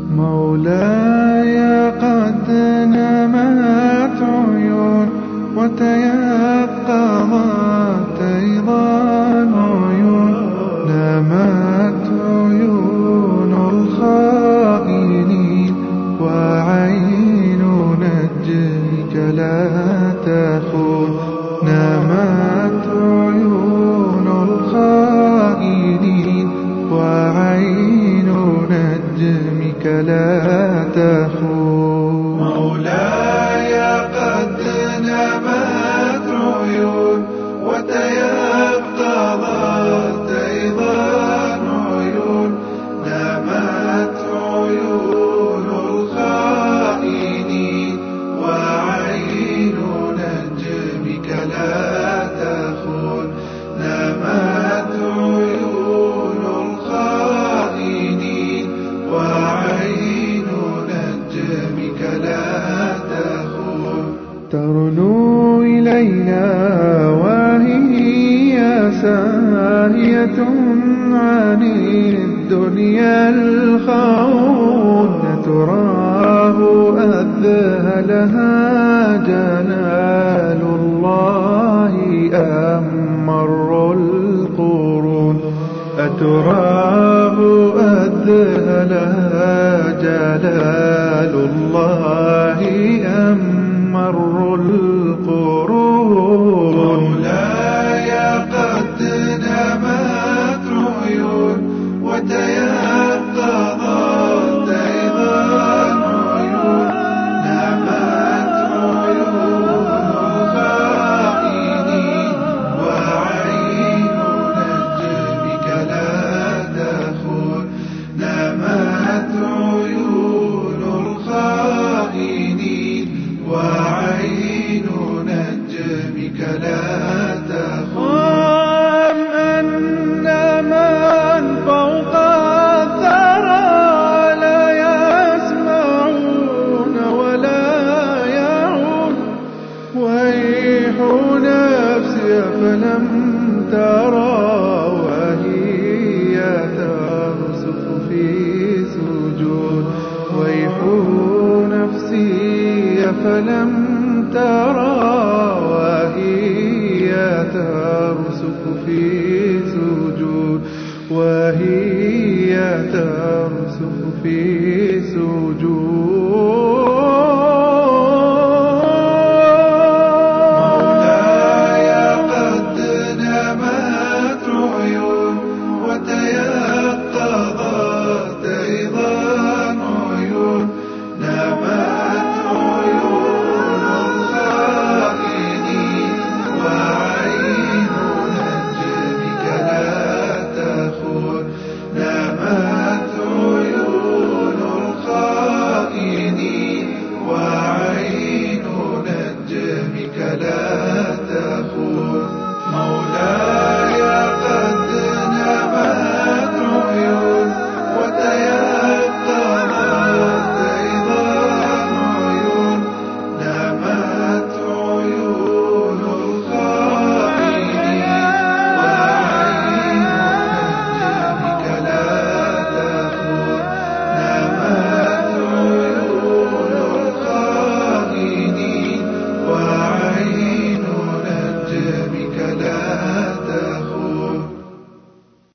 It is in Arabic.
مولاي قد نمت عيون وتيقظت أيضا عيون، نمت عيون الخائنين وعين نجمك لا تخون، نمت عيون الخائنين وعين نجمك لا تخون. مولاي قد نمت عيون وتيقظت أيضا عيون، نمت عيون الخائنين وعين نجمك لا تخون، نمت عيون الخائنين وعين نجمك لا تخون. ترنو إلينا وهي ساهية عن الدنيا الخون، تراه أذهلها جلال الله أم مر القرون، أتراه أذهلها جلال الله أم مر القرون. مولاي قد نمت عيون وتيقظت أيضا عيون، نمت عيون الخائنين وعين نجمك لا تخون، نمت عيون الخائنين وعين نجمك لا تخون. أم أن من فوق الثرى لا يسمعون ولا يعون، ويح نفسي فلم ترى وهي ترسف في سجود، ويح نفسي فلم ترى وهي ترسف في سجود، وهي ترسف في